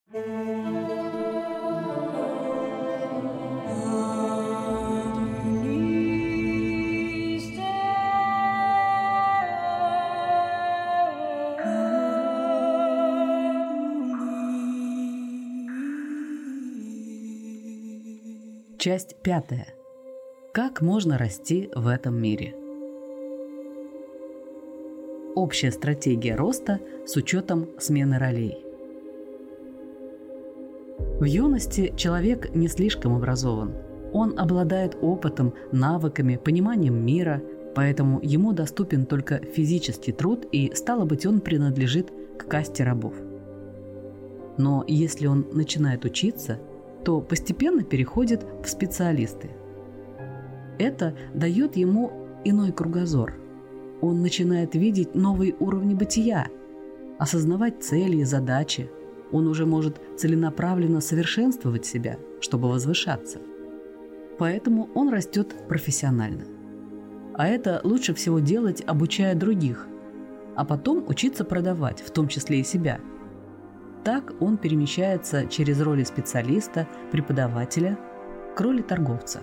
Часть 5. Как можно расти в этом мире? Общая стратегия роста с учетом смены ролей. В юности человек не слишком образован. Он обладает опытом, навыками, пониманием мира, поэтому ему доступен только физический труд, и, стало быть, он принадлежит к касте рабов. Но если он начинает учиться, то постепенно переходит в специалисты. Это дает ему иной кругозор. Он начинает видеть новые уровни бытия, осознавать цели и задачи. Он уже может целенаправленно совершенствовать себя, чтобы возвышаться. Поэтому он растет профессионально. А это лучше всего делать, обучая других, а потом учиться продавать, в том числе и себя. Так он перемещается через роли специалиста, преподавателя к роли торговца.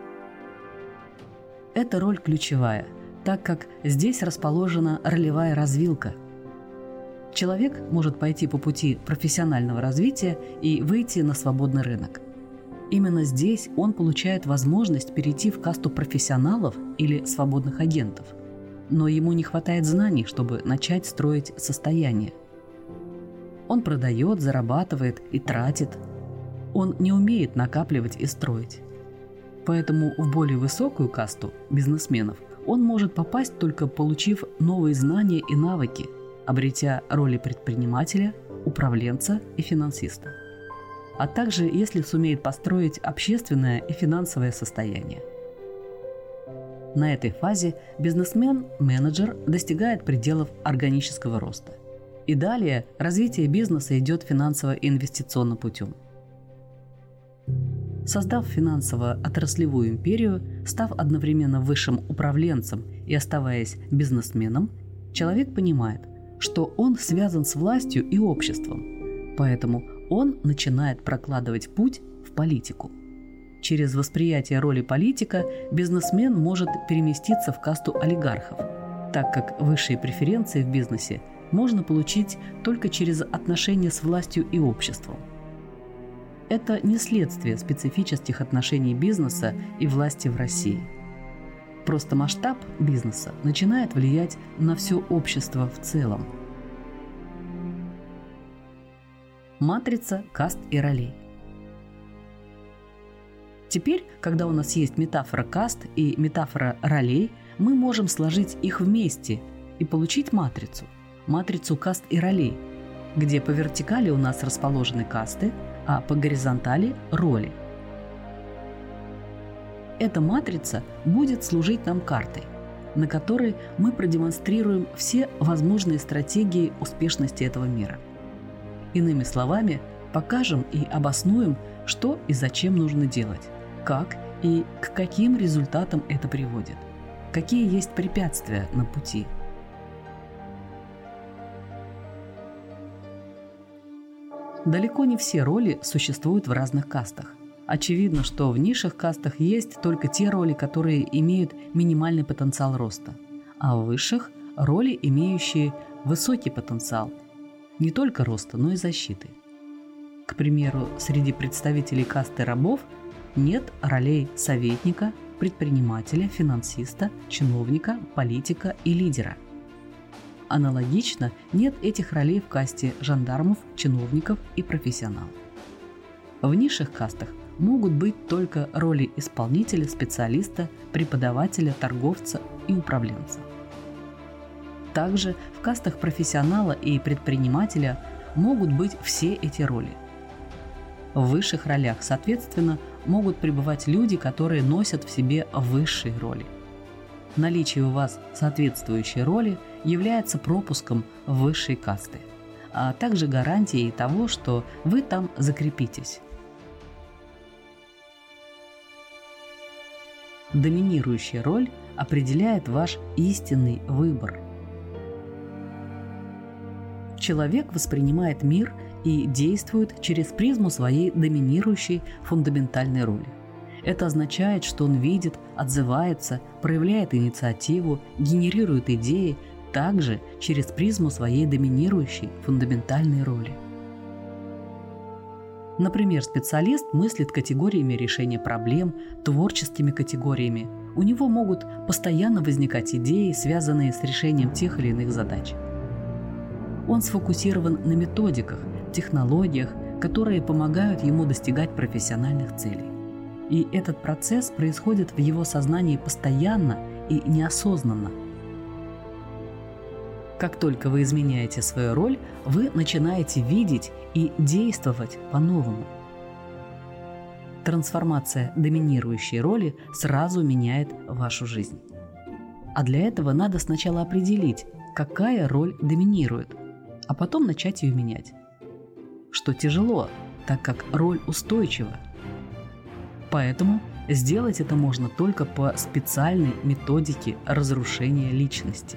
Эта роль ключевая, так как здесь расположена ролевая развилка. Человек может пойти по пути профессионального развития и выйти на свободный рынок. Именно здесь он получает возможность перейти в касту профессионалов или свободных агентов, но ему не хватает знаний, чтобы начать строить состояние. Он продает, зарабатывает и тратит. Он не умеет накапливать и строить. Поэтому в более высокую касту бизнесменов он может попасть, только получив новые знания и навыки, обретя роли предпринимателя, управленца и финансиста. А также если сумеет построить общественное и финансовое состояние. На этой фазе бизнесмен-менеджер достигает пределов органического роста. И далее развитие бизнеса идет финансово-инвестиционным путем. Создав финансово-отраслевую империю, став одновременно высшим управленцем и оставаясь бизнесменом, человек понимает, что он связан с властью и обществом, поэтому он начинает прокладывать путь в политику. Через восприятие роли политика бизнесмен может переместиться в касту олигархов, так как высшие преференции в бизнесе можно получить только через отношения с властью и обществом. Это не следствие специфических отношений бизнеса и власти в России. Просто масштаб бизнеса начинает влиять на все общество в целом. Матрица каст и ролей. Теперь, когда у нас есть метафора каст и метафора ролей, мы можем сложить их вместе и получить матрицу каст и ролей, где по вертикали у нас расположены касты, а по горизонтали – роли. Эта матрица будет служить нам картой, на которой мы продемонстрируем все возможные стратегии успешности этого мира. Иными словами, покажем и обоснуем, что и зачем нужно делать, как и к каким результатам это приводит, какие есть препятствия на пути. Далеко не все роли существуют в разных кастах. Очевидно, что в низших кастах есть только те роли, которые имеют минимальный потенциал роста, а в высших – роли, имеющие высокий потенциал не только роста, но и защиты. К примеру, среди представителей касты рабов нет ролей советника, предпринимателя, финансиста, чиновника, политика и лидера. Аналогично, нет этих ролей в касте жандармов, чиновников и профессионалов. В низших кастах могут быть только роли исполнителя, специалиста, преподавателя, торговца и управленца. Также в кастах профессионала и предпринимателя могут быть все эти роли. В высших ролях, соответственно, могут пребывать люди, которые носят в себе высшие роли. Наличие у вас соответствующей роли является пропуском в высшие касты, а также гарантией того, что вы там закрепитесь. Доминирующая роль определяет ваш истинный выбор. Человек воспринимает мир и действует через призму своей доминирующей фундаментальной роли. Это означает, что он видит, отзывается, проявляет инициативу, генерирует идеи, также через призму своей доминирующей фундаментальной роли. Например, специалист мыслит категориями решения проблем, творческими категориями. У него могут постоянно возникать идеи, связанные с решением тех или иных задач. Он сфокусирован на методиках, технологиях, которые помогают ему достигать профессиональных целей. И этот процесс происходит в его сознании постоянно и неосознанно. Как только вы изменяете свою роль, вы начинаете видеть и действовать по-новому. Трансформация доминирующей роли сразу меняет вашу жизнь. А для этого надо сначала определить, какая роль доминирует, а потом начать ее менять. Что тяжело, так как роль устойчива. Поэтому сделать это можно только по специальной методике разрушения личности.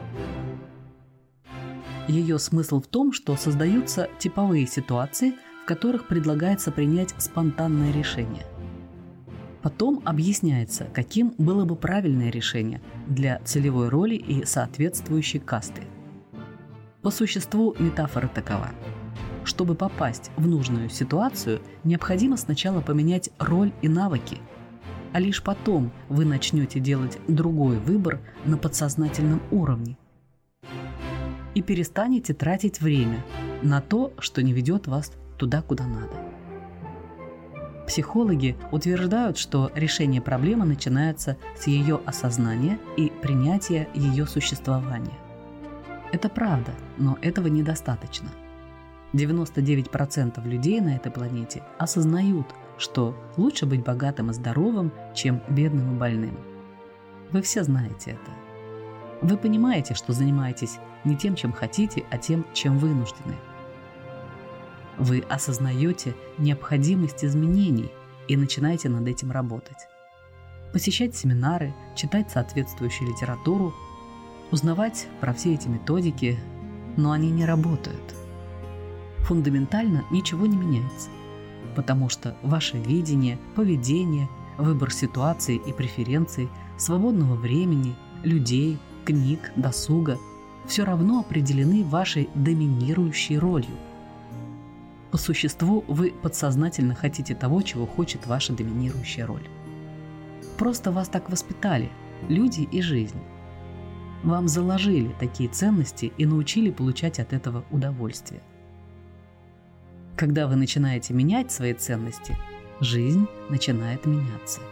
Ее смысл в том, что создаются типовые ситуации, в которых предлагается принять спонтанное решение. Потом объясняется, каким было бы правильное решение для целевой роли и соответствующей касты. По существу метафора такова. Чтобы попасть в нужную ситуацию, необходимо сначала поменять роль и навыки, а лишь потом вы начнете делать другой выбор на подсознательном уровне и перестанете тратить время на то, что не ведет вас туда, куда надо. Психологи утверждают, что решение проблемы начинается с ее осознания и принятия ее существования. Это правда, но этого недостаточно. 99% людей на этой планете осознают, что лучше быть богатым и здоровым, чем бедным и больным. Вы все знаете это. Вы понимаете, что занимаетесь не тем, чем хотите, а тем, чем вынуждены. Вы осознаете необходимость изменений и начинаете над этим работать. Посещать семинары, читать соответствующую литературу, узнавать про все эти методики, но они не работают. Фундаментально ничего не меняется, потому что ваше видение, поведение, выбор ситуаций и преференций, свободного времени, людей, книг, досуга все равно определены вашей доминирующей ролью. По существу вы подсознательно хотите того, чего хочет ваша доминирующая роль. Просто вас так воспитали, люди и жизнь. Вам заложили такие ценности и научили получать от этого удовольствие. Когда вы начинаете менять свои ценности, жизнь начинает меняться.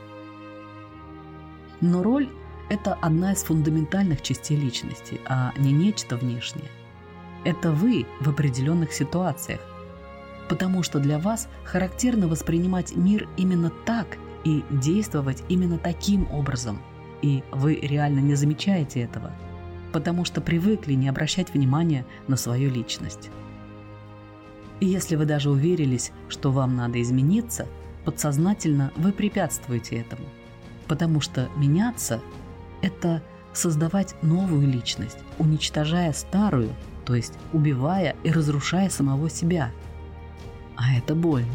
Но роль – это одна из фундаментальных частей личности, а не нечто внешнее. Это вы в определенных ситуациях, потому что для вас характерно воспринимать мир именно так и действовать именно таким образом, и вы реально не замечаете этого, потому что привыкли не обращать внимания на свою личность. И если вы даже уверились, что вам надо измениться, подсознательно вы препятствуете этому, потому что меняться – это создавать новую личность, уничтожая старую, то есть убивая и разрушая самого себя. А это больно.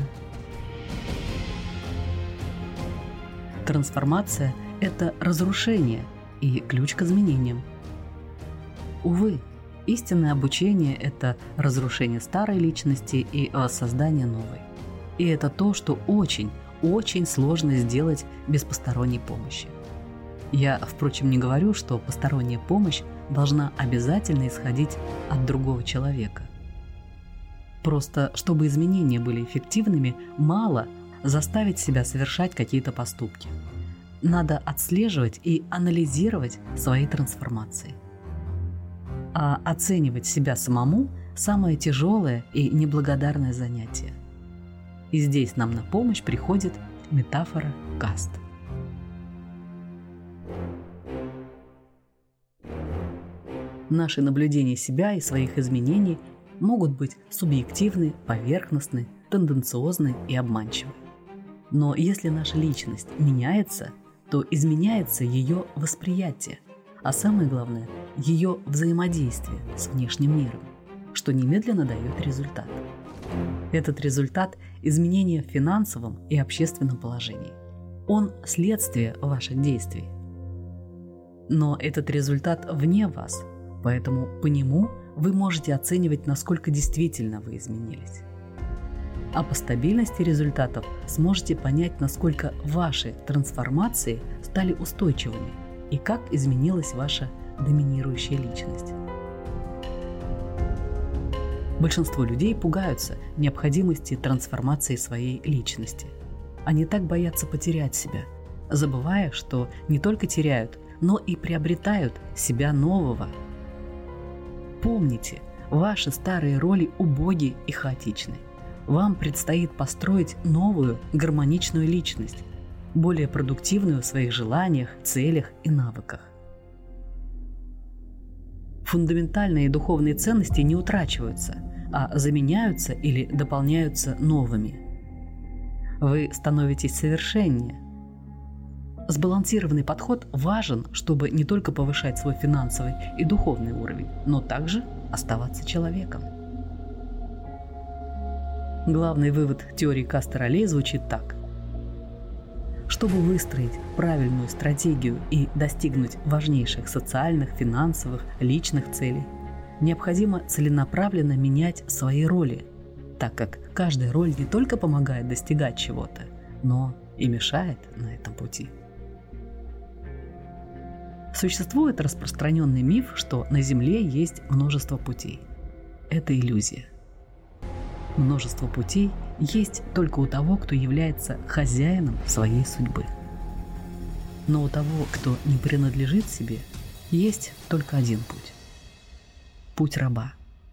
Трансформация – это разрушение и ключ к изменениям. Увы, истинное обучение – это разрушение старой личности и воссоздание новой. И это то, что очень, очень сложно сделать без посторонней помощи. Я, впрочем, не говорю, что посторонняя помощь должна обязательно исходить от другого человека. Просто, чтобы изменения были эффективными, мало заставить себя совершать какие-то поступки. Надо отслеживать и анализировать свои трансформации. А оценивать себя самому – самое тяжелое и неблагодарное занятие. И здесь нам на помощь приходит метафора каст. Наши наблюдения себя и своих изменений могут быть субъективны, поверхностны, тенденциозны и обманчивы. Но если наша личность меняется, то изменяется ее восприятие, а самое главное – ее взаимодействие с внешним миром, что немедленно дает результат. Этот результат – изменения в финансовом и общественном положении. Он – следствие ваших действий. Но этот результат вне вас, поэтому по нему вы можете оценивать, насколько действительно вы изменились. А по стабильности результатов сможете понять, насколько ваши трансформации стали устойчивыми и как изменилась ваша доминирующая личность. Большинство людей пугаются необходимости трансформации своей личности. Они так боятся потерять себя, забывая, что не только теряют, но и приобретают себя нового. Помните, ваши старые роли убоги и хаотичны. Вам предстоит построить новую гармоничную личность, более продуктивную в своих желаниях, целях и навыках. Фундаментальные духовные ценности не утрачиваются, а заменяются или дополняются новыми. Вы становитесь совершеннее. Сбалансированный подход важен, чтобы не только повышать свой финансовый и духовный уровень, но также оставаться человеком. Главный вывод теории касты ролей звучит так. Чтобы выстроить правильную стратегию и достигнуть важнейших социальных, финансовых, личных целей, необходимо целенаправленно менять свои роли, так как каждая роль не только помогает достигать чего-то, но и мешает на этом пути. Существует распространенный миф, что на Земле есть множество путей. Это иллюзия. Множество путей есть только у того, кто является хозяином своей судьбы. Но у того, кто не принадлежит себе, есть только один путь – путь раба.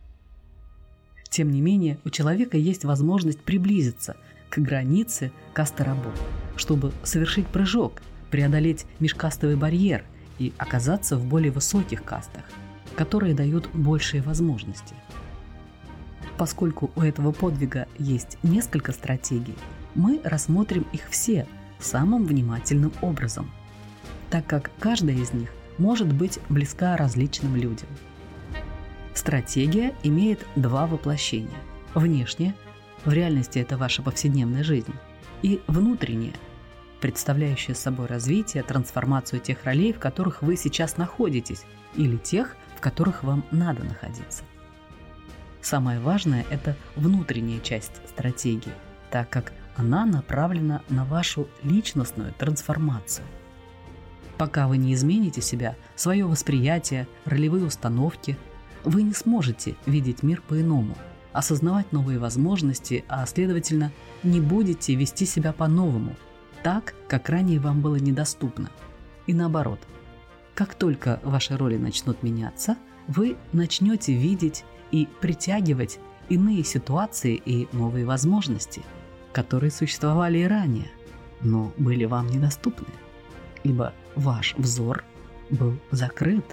Тем не менее, у человека есть возможность приблизиться к границе касты рабов, чтобы совершить прыжок, преодолеть межкастовый барьер и оказаться в более высоких кастах, которые дают большие возможности. Поскольку у этого подвига есть несколько стратегий, мы рассмотрим их все самым внимательным образом, так как каждая из них может быть близка различным людям. Стратегия имеет два воплощения. Внешнее, в реальности это ваша повседневная жизнь, и внутреннее, представляющее собой развитие, трансформацию тех ролей, в которых вы сейчас находитесь, или тех, в которых вам надо находиться. Самое важное – это внутренняя часть стратегии, так как она направлена на вашу личностную трансформацию. Пока вы не измените себя, свое восприятие, ролевые установки, вы не сможете видеть мир по-иному, осознавать новые возможности, а следовательно, не будете вести себя по-новому, так, как ранее вам было недоступно. И наоборот, как только ваши роли начнут меняться, вы начнете видеть и притягивать иные ситуации и новые возможности, которые существовали и ранее, но были вам недоступны, ибо ваш взор был закрыт.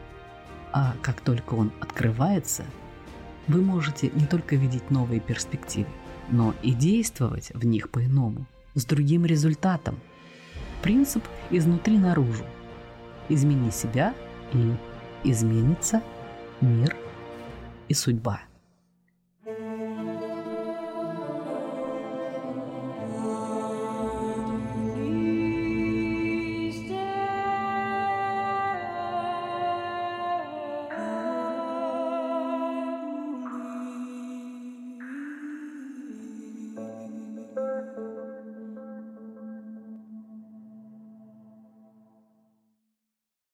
А как только он открывается, вы можете не только видеть новые перспективы, но и действовать в них по-иному, с другим результатом. Принцип изнутри наружу. Измени себя, и изменится мир и судьба.